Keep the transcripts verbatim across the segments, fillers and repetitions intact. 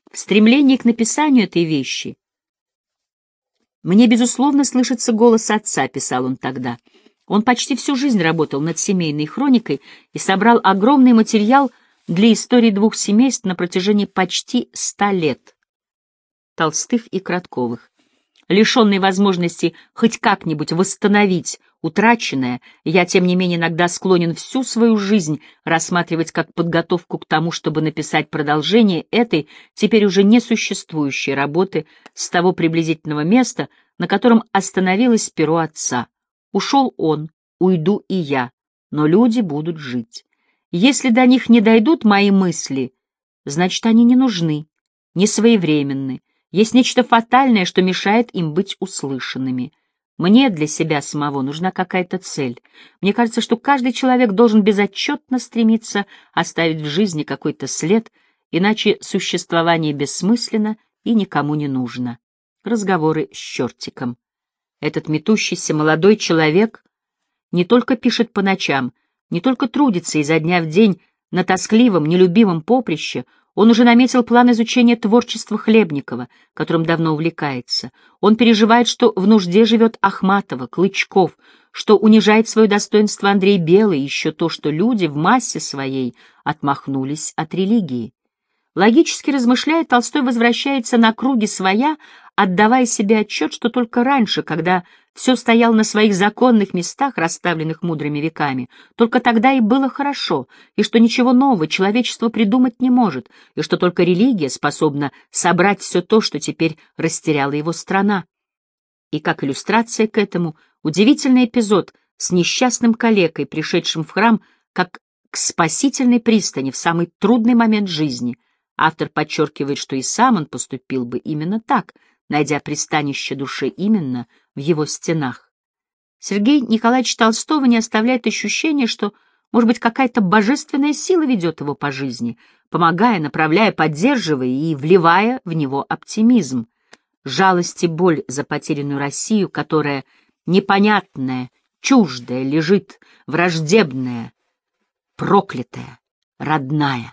В стремлении к написанию этой вещи «мне, безусловно, слышится голос отца», — писал он тогда. Он почти всю жизнь работал над семейной хроникой и собрал огромный материал для истории двух семейств на протяжении почти ста лет — Толстых и Кратковых. Лишенный возможности хоть как-нибудь восстановить утраченное, я, тем не менее, иногда склонен всю свою жизнь рассматривать как подготовку к тому, чтобы написать продолжение этой, теперь уже несуществующей работы с того приблизительного места, на котором остановилось перо отца. Ушел он, уйду и я, но люди будут жить. Если до них не дойдут мои мысли, значит, они не нужны, не своевременны. Есть нечто фатальное, что мешает им быть услышанными. Мне для себя самого нужна какая-то цель. Мне кажется, что каждый человек должен безотчетно стремиться оставить в жизни какой-то след, иначе существование бессмысленно и никому не нужно. Разговоры с чертиком. Этот метущийся молодой человек не только пишет по ночам, не только трудится изо дня в день на тоскливом, нелюбимом поприще, он уже наметил план изучения творчества Хлебникова, которым давно увлекается. Он переживает, что в нужде живет Ахматова, Клычков, что унижает свое достоинство Андрей Белый, и еще то, что люди в массе своей отмахнулись от религии. Логически размышляя, Толстой возвращается на круги своя, отдавая себе отчет, что только раньше, когда все стояло на своих законных местах, расставленных мудрыми веками, только тогда и было хорошо, и что ничего нового человечество придумать не может, и что только религия способна собрать все то, что теперь растеряла его страна. И как иллюстрация к этому, удивительный эпизод с несчастным калекой, пришедшим в храм как к спасительной пристани в самый трудный момент жизни. Автор подчеркивает, что и сам он поступил бы именно так, найдя пристанище души именно в его стенах. Сергей Николаевич Толстого не оставляет ощущения, что, может быть, какая-то божественная сила ведет его по жизни, помогая, направляя, поддерживая и вливая в него оптимизм. Жалость и боль за потерянную Россию, которая непонятная, чуждая лежит, враждебная, проклятая, родная.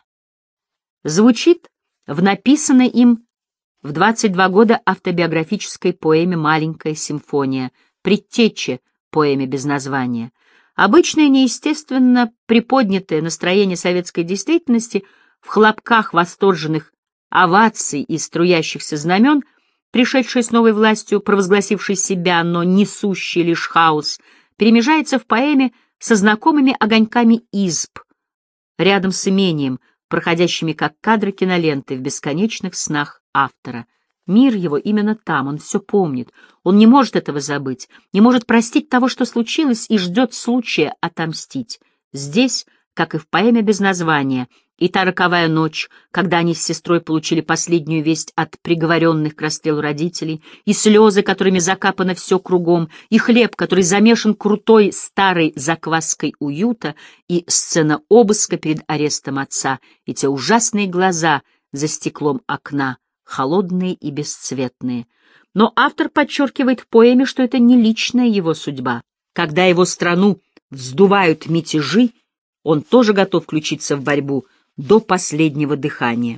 Звучит в написанной им в двадцать два года автобиографической поэме «Маленькая симфония», предтече поэме без названия. Обычное неестественно приподнятое настроение советской действительности в хлопках восторженных оваций и струящихся знамен, пришедшей с новой властью, провозгласившей себя, но несущей лишь хаос, перемежается в поэме со знакомыми огоньками изб, рядом с имением, проходящими как кадры киноленты в бесконечных снах автора. Мир его именно там, он все помнит, он не может этого забыть, не может простить того, что случилось, и ждет случая отомстить. Здесь, как и в поэме без названия, и та роковая ночь, когда они с сестрой получили последнюю весть от приговоренных к расстрелу родителей, и слезы, которыми закапано все кругом, и хлеб, который замешан крутой старой закваской уюта, и сцена обыска перед арестом отца, и те ужасные глаза за стеклом окна, холодные и бесцветные. Но автор подчеркивает в поэме, что это не личная его судьба. Когда его страну вздувают мятежи, он тоже готов включиться в борьбу до последнего дыхания.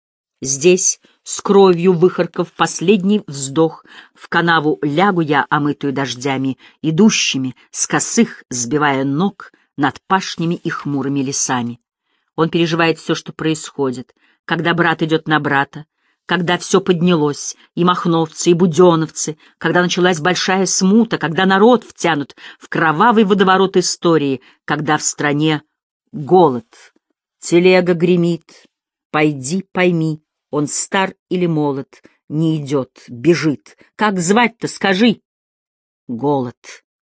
Здесь, с кровью выхаркав последний вздох, в канаву лягу я, омытую дождями, идущими, с косых, сбивая ног над пашнями и хмурыми лесами. Он переживает все, что происходит, когда брат идет на брата, когда все поднялось, и махновцы, и буденовцы, когда началась большая смута, когда народ втянут в кровавый водоворот истории, когда в стране голод. Телега гремит, пойди пойми, он стар или молод, не идет, бежит. Как звать-то, скажи? Голод.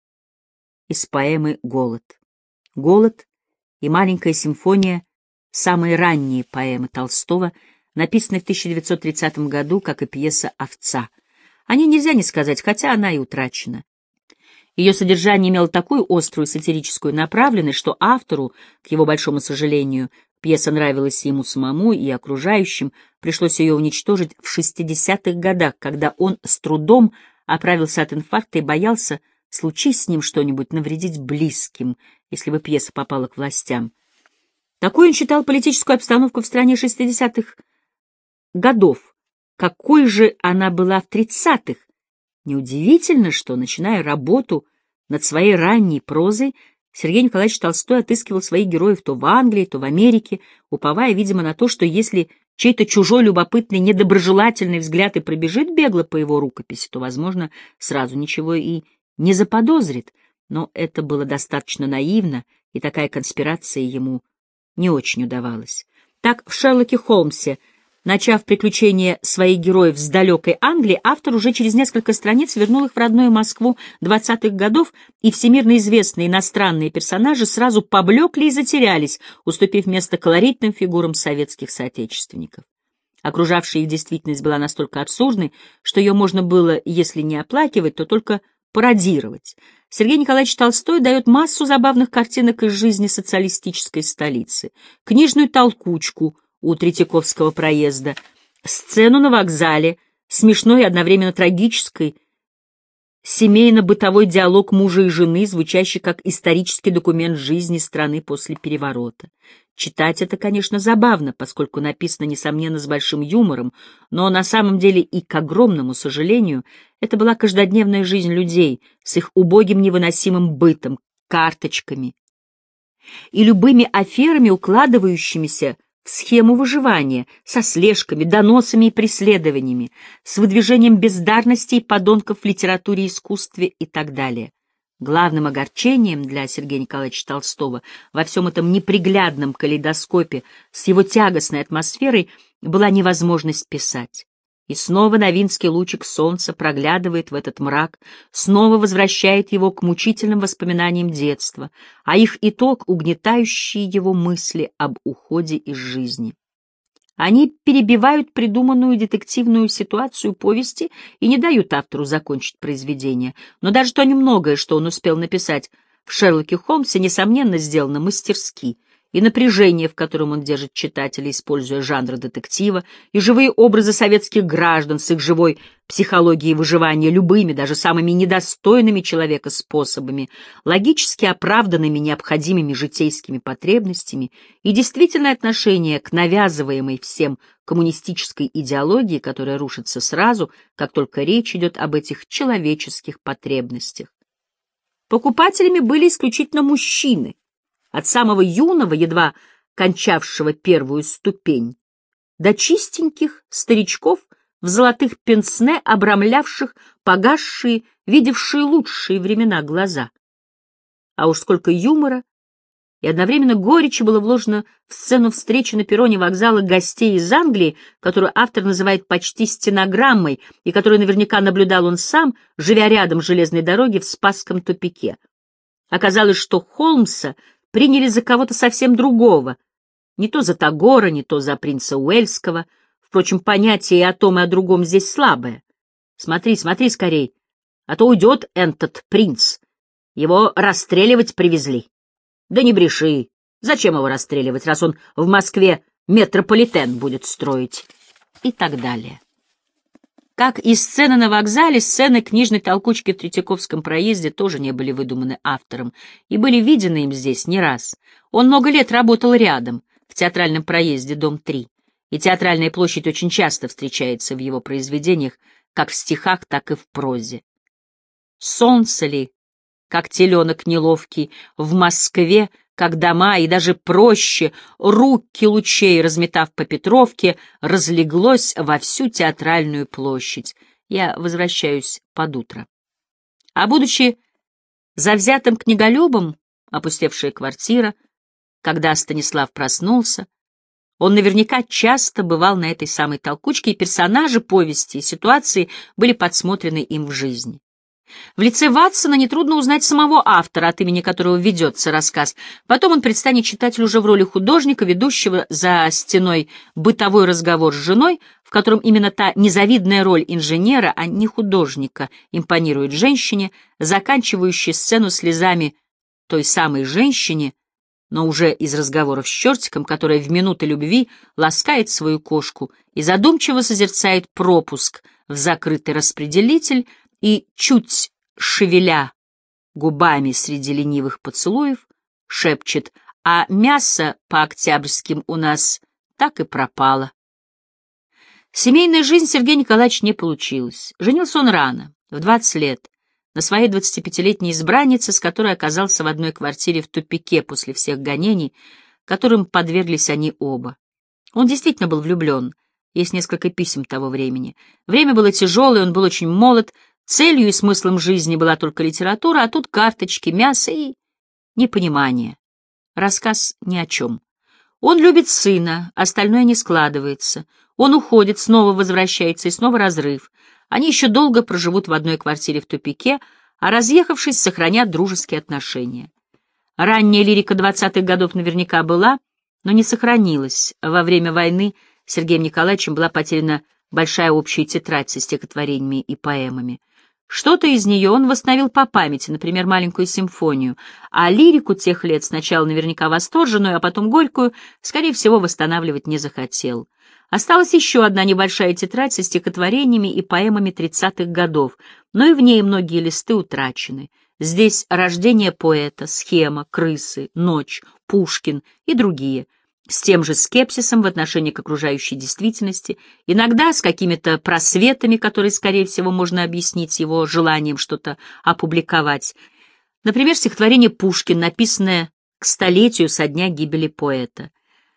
Из поэмы «Голод». «Голод» и «Маленькая симфония» — самые ранние поэмы Толстого, написанные в тысяча девятьсот тридцатом году, как и пьеса «Овца». О ней нельзя не сказать, хотя она и утрачена. Ее содержание имело такую острую сатирическую направленность, что автору, к его большому сожалению, пьеса нравилась ему самому и окружающим, пришлось ее уничтожить в шестидесятых годах, когда он с трудом оправился от инфаркта и боялся, случись с ним что-нибудь, навредить близким, если бы пьеса попала к властям. Такой он считал политическую обстановку в стране шестидесятых годов, какой же она была в тридцатых. Неудивительно, что, начиная работу над своей ранней прозой, Сергей Николаевич Толстой отыскивал своих героев то в Англии, то в Америке, уповая, видимо, на то, что если чей-то чужой любопытный, недоброжелательный взгляд и пробежит бегло по его рукописи, то, возможно, сразу ничего и не заподозрит. Но это было достаточно наивно, и такая конспирация ему не очень удавалась. Так, в «Шерлоке Холмсе», начав приключения своих героев с далекой Англии, автор уже через несколько страниц вернул их в родную Москву двадцатых годов, и всемирно известные иностранные персонажи сразу поблекли и затерялись, уступив место колоритным фигурам советских соотечественников. Окружавшая их действительность была настолько абсурдной, что ее можно было, если не оплакивать, то только пародировать. Сергей Николаевич Толстой дает массу забавных картинок из жизни социалистической столицы. Книжную толкучку у Третьяковского проезда, сцену на вокзале, смешной и одновременно трагической, семейно-бытовой диалог мужа и жены, звучащий как исторический документ жизни страны после переворота. Читать это, конечно, забавно, поскольку написано, несомненно, с большим юмором, но на самом деле и, к огромному сожалению, это была каждодневная жизнь людей с их убогим невыносимым бытом, карточками и любыми аферами, укладывающимися в схему выживания, со слежками, доносами и преследованиями, с выдвижением бездарности и подонков в литературе и искусстве и так далее. Главным огорчением для Сергея Николаевича Толстого во всем этом неприглядном калейдоскопе с его тягостной атмосферой была невозможность писать. И снова новинский лучик солнца проглядывает в этот мрак, снова возвращает его к мучительным воспоминаниям детства, а их итог — угнетающие его мысли об уходе из жизни. Они перебивают придуманную детективную ситуацию повести и не дают автору закончить произведение, но даже то немногое, что он успел написать в «Шерлоке Холмсе», несомненно, сделано мастерски, и напряжение, в котором он держит читателя, используя жанр детектива, и живые образы советских граждан с их живой психологией выживания любыми, даже самыми недостойными человека способами, логически оправданными необходимыми житейскими потребностями и действительное отношение к навязываемой всем коммунистической идеологии, которая рушится сразу, как только речь идет об этих человеческих потребностях. Покупателями были исключительно мужчины, от самого юного, едва кончавшего первую ступень, до чистеньких старичков в золотых пенсне, обрамлявших погасшие, видевшие лучшие времена глаза. А уж сколько юмора и одновременно горечи было вложено в сцену встречи на перроне вокзала гостей из Англии, которую автор называет почти стенограммой и которую наверняка наблюдал он сам, живя рядом с железной дороги в Спасском тупике. Оказалось, что Холмса приняли за кого-то совсем другого, не то за Тагора, не то за принца Уэльского. Впрочем, понятие и о том, и о другом здесь слабое. Смотри, смотри скорей, а то уйдет этот принц. Его расстреливать привезли. Да не бреши, зачем его расстреливать, раз он в Москве метрополитен будет строить? И так далее. Как и сцена на вокзале, сцены книжной толкучки в Третьяковском проезде тоже не были выдуманы автором и были видены им здесь не раз. Он много лет работал рядом, в театральном проезде, дом три, и театральная площадь очень часто встречается в его произведениях, как в стихах, так и в прозе. Солнце ли, как теленок неловкий, в Москве, как дома, и даже проще, руки лучей, разметав по Петровке, разлеглось во всю театральную площадь. Я возвращаюсь под утро. А будучи завзятым книголюбом, опустевшая квартира, когда Станислав проснулся, он наверняка часто бывал на этой самой толкучке, и персонажи повести и ситуации были подсмотрены им в жизни. В лице Ватсона нетрудно узнать самого автора, от имени которого ведется рассказ. Потом он предстанет читателю уже в роли художника, ведущего за стеной бытовой разговор с женой, в котором именно та незавидная роль инженера, а не художника, импонирует женщине, заканчивающей сцену слезами той самой женщине, но уже из разговоров с чертиком, которая в минуты любви ласкает свою кошку и задумчиво созерцает пропуск в закрытый распределитель, и, чуть шевеля губами среди ленивых поцелуев, шепчет: «А мясо по октябрьским у нас так и пропало». Семейная жизнь Сергея Николаевича не получилась. Женился он рано, в двадцать лет, на своей двадцатипятилетней избраннице, с которой оказался в одной квартире в тупике после всех гонений, которым подверглись они оба. Он действительно был влюблен. Есть несколько писем того времени. Время было тяжелое, он был очень молод, целью и смыслом жизни была только литература, а тут карточки, мясо и непонимание. Рассказ ни о чем. Он любит сына, остальное не складывается. Он уходит, снова возвращается, и снова разрыв. Они еще долго проживут в одной квартире в тупике, а разъехавшись, сохранят дружеские отношения. Ранняя лирика двадцатых годов наверняка была, но не сохранилась. Во время войны Сергеем Николаевичем была потеряна большая общая тетрадь со стихотворениями и поэмами. Что-то из нее он восстановил по памяти, например, маленькую симфонию, а лирику тех лет, сначала наверняка восторженную, а потом горькую, скорее всего, восстанавливать не захотел. Осталась еще одна небольшая тетрадь со стихотворениями и поэмами тридцатых годов, но и в ней многие листы утрачены. Здесь рождение поэта, схема, крысы, ночь, Пушкин и другие, с тем же скепсисом в отношении к окружающей действительности, иногда с какими-то просветами, которые, скорее всего, можно объяснить его желанием что-то опубликовать. Например, стихотворение «Пушкин», написанное к столетию со дня гибели поэта.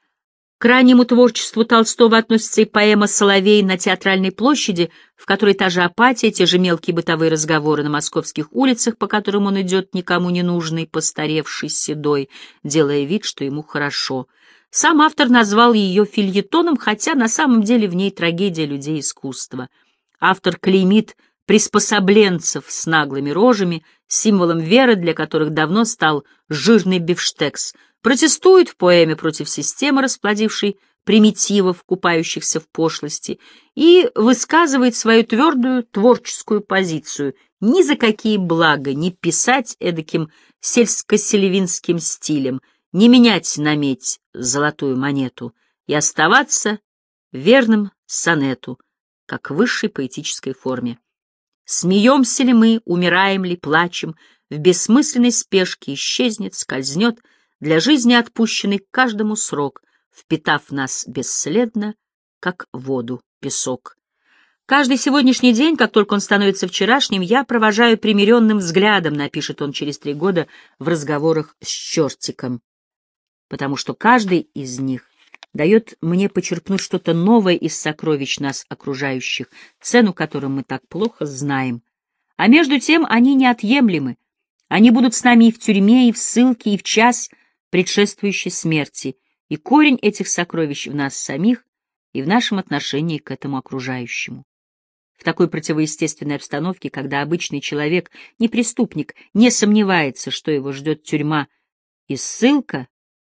К раннему творчеству Толстого относится и поэма «Соловей на Театральной площади», в которой та же апатия, те же мелкие бытовые разговоры на московских улицах, по которым он идет никому не нужный, постаревший, седой, делая вид, что ему хорошо. Сам автор назвал ее фельетоном, хотя на самом деле в ней трагедия людей искусства. Автор клеймит приспособленцев с наглыми рожами, символом веры, для которых давно стал жирный бифштекс, протестует в поэме против системы, расплодившей примитивов, купающихся в пошлости, и высказывает свою твердую творческую позицию: ни за какие блага не писать эдаким сельско-селевинским стилем, не менять на медь золотую монету и оставаться верным сонету, как высшей поэтической форме. Смеемся ли мы, умираем ли, плачем, в бессмысленной спешке исчезнет, скользнет, для жизни отпущенный каждому срок, впитав нас бесследно, как воду песок. Каждый сегодняшний день, как только он становится вчерашним, я провожаю примиренным взглядом, напишет он через три года в разговорах с чертиком, потому что каждый из них дает мне почерпнуть что-то новое из сокровищ нас окружающих, цену которым мы так плохо знаем. А между тем они неотъемлемы. Они будут с нами и в тюрьме, и в ссылке, и в час предшествующей смерти, и корень этих сокровищ в нас самих и в нашем отношении к этому окружающему. В такой противоестественной обстановке, когда обычный человек, не преступник, не сомневается, что его ждет тюрьма и ссылка,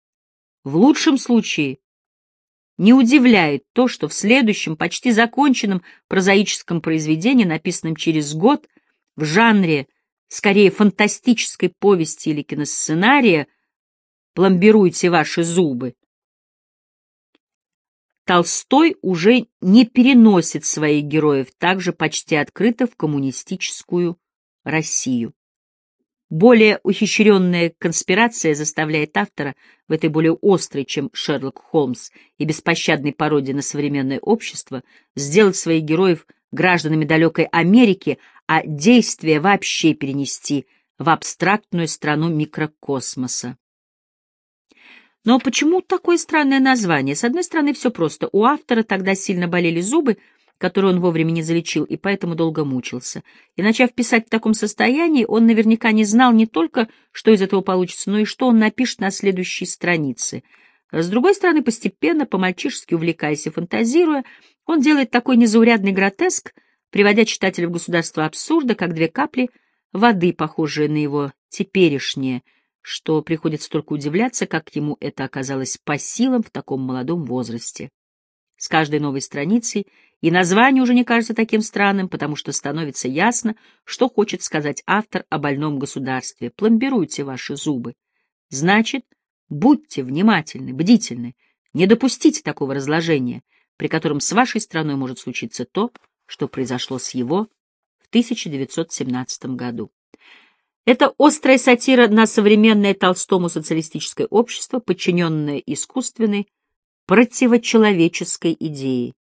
в лучшем случае не удивляет то, что в следующем, почти законченном прозаическом произведении, написанном через год, в жанре скорее фантастической повести или киносценария «Пломбируйте ваши зубы», Толстой уже не переносит своих героев также почти открыто в коммунистическую Россию. Более ухищренная конспирация заставляет автора в этой более острой, чем Шерлок Холмс, и беспощадной пародии на современное общество сделать своих героев гражданами далекой Америки, а действие вообще перенести в абстрактную страну микрокосмоса. Но почему такое странное название? С одной стороны, все просто. У автора тогда сильно болели зубы, которые он вовремя не залечил, и поэтому долго мучился. И начав писать в таком состоянии, он наверняка не знал не только, что из этого получится, но и что он напишет на следующей странице. С другой стороны, постепенно, по-мальчишески увлекаясь и фантазируя, он делает такой незаурядный гротеск, приводя читателя в государство абсурда, как две капли воды, похожие на его теперешнее, что приходится только удивляться, как ему это оказалось по силам в таком молодом возрасте. С каждой новой страницей и название уже не кажется таким странным, потому что становится ясно, что хочет сказать автор о больном государстве. Пломбируйте ваши зубы. Значит, будьте внимательны, бдительны, не допустите такого разложения, при котором с вашей страной может случиться то, что произошло с его в тысяча девятьсот семнадцатом году. Это острая сатира на современное Толстому социалистическое общество, подчиненное искусственной, противочеловеческой идее.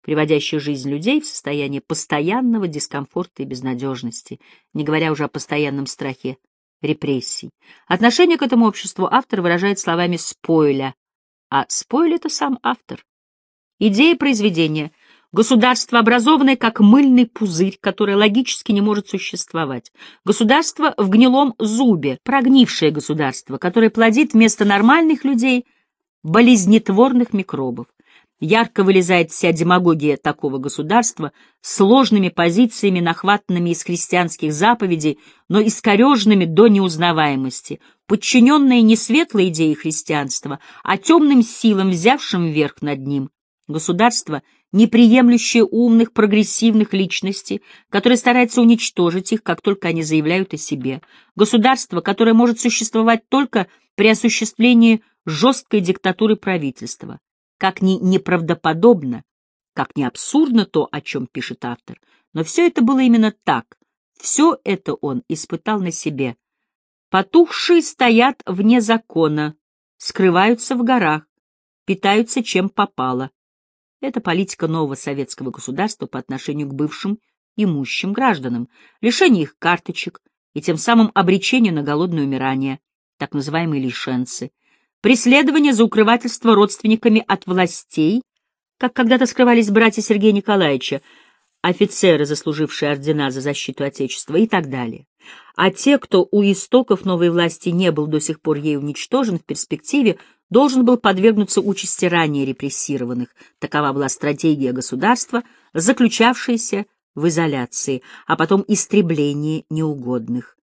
приводящих жизнь людей в состояние постоянного дискомфорта и безнадежности, не говоря уже о постоянном страхе репрессий. Отношение к этому обществу автор выражает словами Спойля, а Спойль — это сам автор. Идея произведения — государство, образованное как мыльный пузырь, которое логически не может существовать. Государство в гнилом зубе, прогнившее государство, которое плодит вместо нормальных людей болезнетворных микробов. Ярко вылезает вся демагогия такого государства, сложными позициями, нахватанными из христианских заповедей, но искореженными до неузнаваемости, подчиненные не светлой идее христианства, а темным силам, взявшим верх над ним. Государство, не приемлющее умных, прогрессивных личностей, которое старается уничтожить их, как только они заявляют о себе. Государство, которое может существовать только при осуществлении жесткой диктатуры правительства. Как ни неправдоподобно, как ни абсурдно то, о чем пишет автор, но все это было именно так, все это он испытал на себе. Потухшие стоят вне закона, скрываются в горах, питаются чем попало. Это политика нового советского государства по отношению к бывшим имущим гражданам, лишение их карточек и тем самым обречение на голодное умирание, так называемые лишенцы, преследование за укрывательство родственниками от властей, как когда-то скрывались братья Сергея Николаевича, офицеры, заслужившие ордена за защиту Отечества, и так далее. А те, кто у истоков новой власти не был до сих пор ей уничтожен, в перспективе должен был подвергнуться участи ранее репрессированных. Такова была стратегия государства, заключавшаяся в изоляции, а потом истреблении неугодных.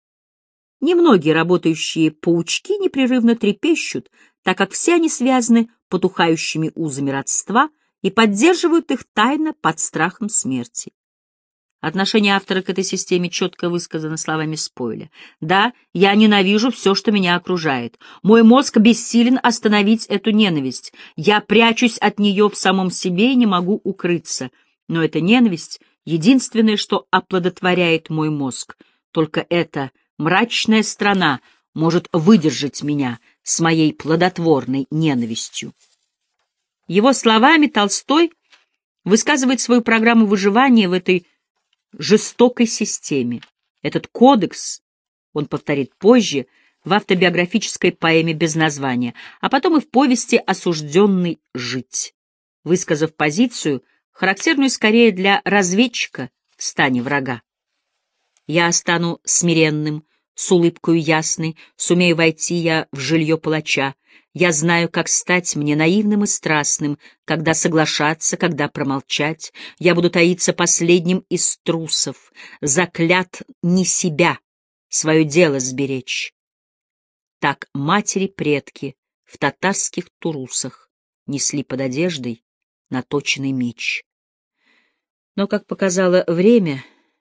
Немногие работающие паучки непрерывно трепещут, так как все они связаны потухающими узами родства и поддерживают их тайно под страхом смерти. Отношение автора к этой системе четко высказано словами Спойля. «Да, я ненавижу все, что меня окружает. Мой мозг бессилен остановить эту ненависть. Я прячусь от нее в самом себе и не могу укрыться. Но эта ненависть — единственное, что оплодотворяет мой мозг. Только эта мрачная страна может выдержать меня с моей плодотворной ненавистью». Его словами Толстой высказывает свою программу выживания в этой жестокой системе. Этот кодекс он повторит позже в автобиографической поэме без названия, а потом и в повести «Осужденный жить», высказав позицию, характерную скорее для разведчика в стане врага. «Я стану смиренным, с улыбкою ясной, сумею войти я в жилье палача. Я знаю, как стать мне наивным и страстным, когда соглашаться, когда промолчать. Я буду таиться последним из трусов, заклят не себя, свое дело сберечь». Так матери-предки в татарских турусах несли под одеждой наточенный меч. Но, как показало время,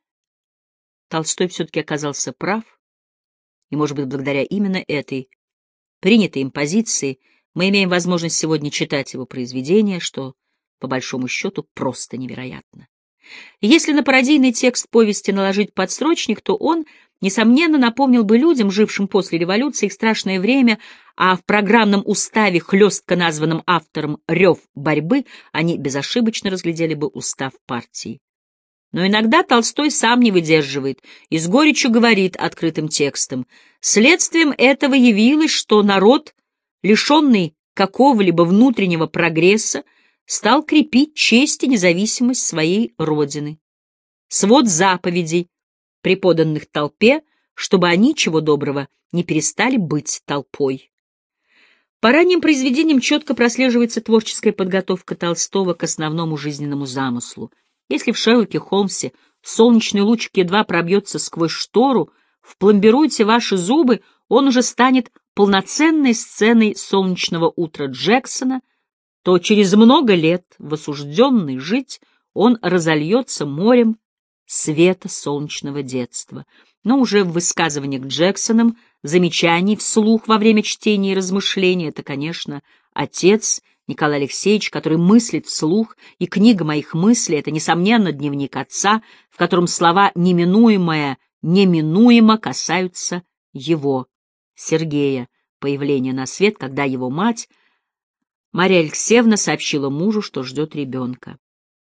Толстой все-таки оказался прав, и, может быть, благодаря именно этой принятой им позиции мы имеем возможность сегодня читать его произведения, что, по большому счету, просто невероятно. И если на пародийный текст повести наложить подстрочник, то он, несомненно, напомнил бы людям, жившим после революции, их страшное время, а в программном уставе, хлестко названном автором «Рев борьбы», они безошибочно разглядели бы устав партии. Но иногда Толстой сам не выдерживает и с горечью говорит открытым текстом: следствием этого явилось, что народ, лишенный какого-либо внутреннего прогресса, стал крепить честь и независимость своей родины. Свод заповедей, преподанных толпе, чтобы они, чего доброго, не перестали быть толпой. По ранним произведениям четко прослеживается творческая подготовка Толстого к основному жизненному замыслу. Если в Шерлоке Холмсе солнечный лучик едва пробьется сквозь штору, впломбируйте ваши зубы, он уже станет полноценной сценой солнечного утра Джексона, то через много лет, в осужденный жить, он разольется морем света солнечного детства. Но уже в высказываниях Джексоном, замечаний вслух во время чтения и размышления, это, конечно, отец Николай Алексеевич, который мыслит вслух, и книга моих мыслей — это, несомненно, дневник отца, в котором слова «неминуемое», «неминуемо» касаются его, Сергея, появления на свет, когда его мать, Марья Алексеевна, сообщила мужу, что ждет ребенка.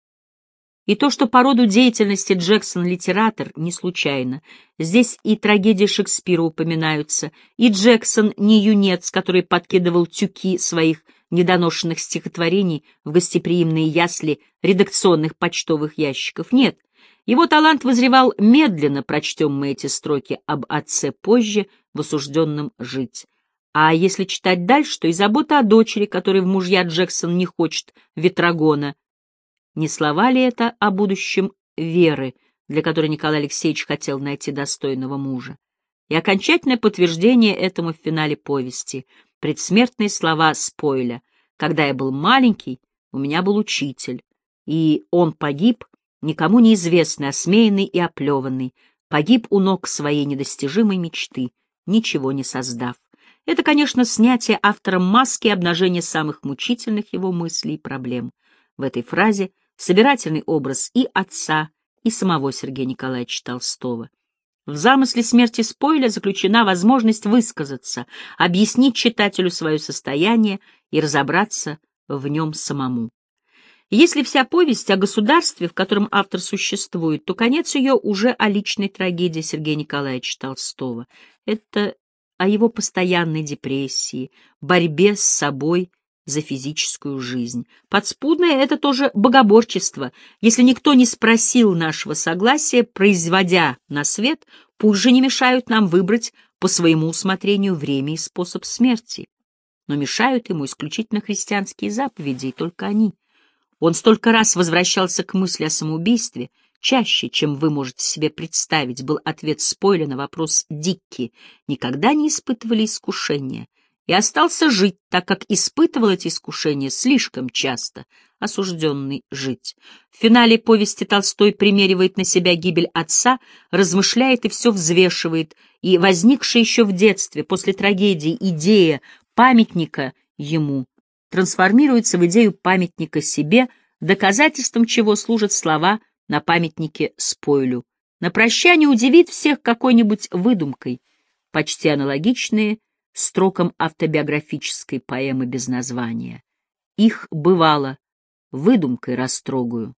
И то, что по роду деятельности Джексон литератор, не случайно. Здесь и трагедии Шекспира упоминаются, и Джексон не юнец, который подкидывал тюки своих недоношенных стихотворений в гостеприимные ясли редакционных почтовых ящиков. Нет, его талант вызревал медленно, прочтем мы эти строки об отце позже, в осужденном жить. А если читать дальше, то и забота о дочери, которой в мужья Джексон не хочет Ветрогона. Не слова ли это о будущем Веры, для которой Николай Алексеевич хотел найти достойного мужа? И окончательное подтверждение этому в финале повести — предсмертные слова Спойля: «Когда я был маленький, у меня был учитель, и он погиб, никому неизвестный, осмеянный и оплеванный, погиб у ног своей недостижимой мечты, ничего не создав». Это, конечно, снятие автором маски и обнажение самых мучительных его мыслей и проблем. В этой фразе собирательный образ и отца, и самого Сергея Николаевича Толстого. В замысле смерти Спойля заключена возможность высказаться, объяснить читателю свое состояние и разобраться в нем самому. Если вся повесть о государстве, в котором автор существует, то конец ее уже о личной трагедии Сергея Николаевича Толстого. Это о его постоянной депрессии, борьбе с собой за физическую жизнь. Подспудное — это тоже богоборчество. Если никто не спросил нашего согласия, производя на свет, пусть же не мешают нам выбрать по своему усмотрению время и способ смерти. Но мешают ему исключительно христианские заповеди, и только они. Он столько раз возвращался к мысли о самоубийстве, чаще, чем вы можете себе представить, был ответ Спойля на вопрос Дикки: никогда не испытывали искушения, и остался жить, так как испытывал эти искушения слишком часто, осужденный жить. В финале повести Толстой примеривает на себя гибель отца, размышляет и все взвешивает, и возникшая еще в детстве, после трагедии, идея памятника ему трансформируется в идею памятника себе, доказательством чего служат слова на памятнике Спойлю. На прощание удивит всех какой-нибудь выдумкой, почти аналогичные строкам автобиографической поэмы без названия. Их бывало выдумкой растрогаю.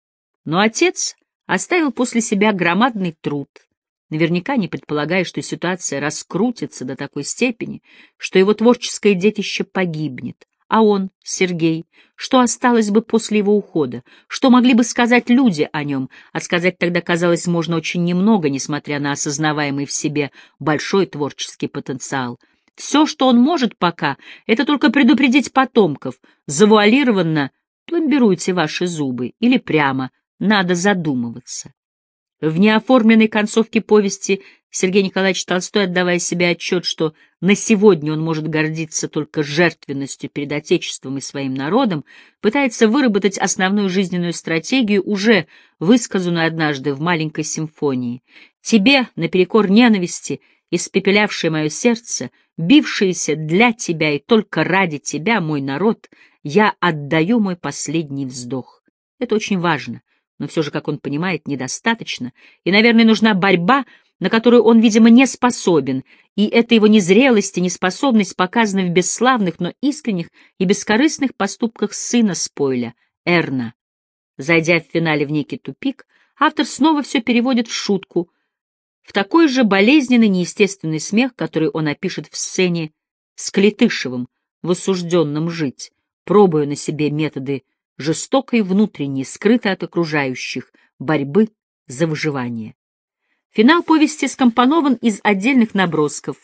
Но отец оставил после себя громадный труд, наверняка не предполагая, что ситуация раскрутится до такой степени, что его творческое детище погибнет. А он, Сергей, что осталось бы после его ухода? Что могли бы сказать люди о нем? А сказать тогда, казалось, можно очень немного, несмотря на осознаваемый в себе большой творческий потенциал. Все, что он может пока, это только предупредить потомков: завуалированно пломбируйте ваши зубы, или прямо надо задумываться. В неоформленной концовке повести Сергей Николаевич Толстой, отдавая себе отчет, что на сегодня он может гордиться только жертвенностью перед Отечеством и своим народом, пытается выработать основную жизненную стратегию, уже высказанную однажды в маленькой симфонии. «Тебе, наперекор ненависти, испепелявшее мое сердце, бившееся для тебя и только ради тебя, мой народ, я отдаю мой последний вздох». Это очень важно, но все же, как он понимает, недостаточно, и, наверное, нужна борьба, на которую он, видимо, не способен, и эта его незрелость и неспособность показана в бесславных, но искренних и бескорыстных поступках сына Спойля, Эрна. Зайдя в финале в некий тупик, автор снова все переводит в шутку, в такой же болезненный, неестественный смех, который он опишет в сцене с Клетышевым в «Осужденном жить», пробуя на себе методы жестокой внутренней, скрытой от окружающих, борьбы за выживание. Финал повести скомпонован из отдельных набросков.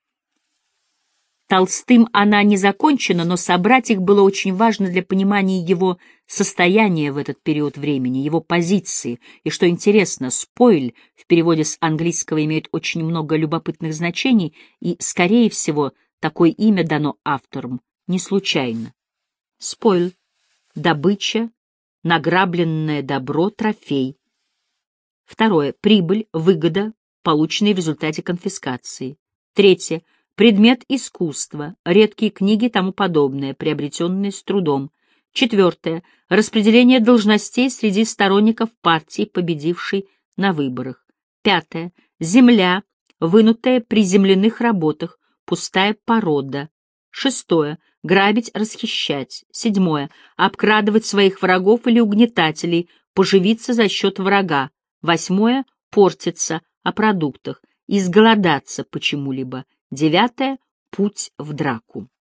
Толстым она не закончена, но собрать их было очень важно для понимания его состояния в этот период времени, его позиции. И что интересно, «Спойль» в переводе с английского имеет очень много любопытных значений, и, скорее всего, такое имя дано авторам не случайно. «Спойль» — добыча, награбленное добро, трофей. Второе — прибыль, выгода, полученная в результате конфискации. Третье — предмет искусства, редкие книги и тому подобное, приобретенные с трудом. Четвертое — распределение должностей среди сторонников партии, победившей на выборах. Пятое — земля, вынутая при земляных работах, пустая порода. Шестое — грабить, расхищать. Седьмое — обкрадывать своих врагов или угнетателей, поживиться за счет врага. Восьмое — портиться о продуктах, изголодаться почему-либо. Девятое — путь в драку.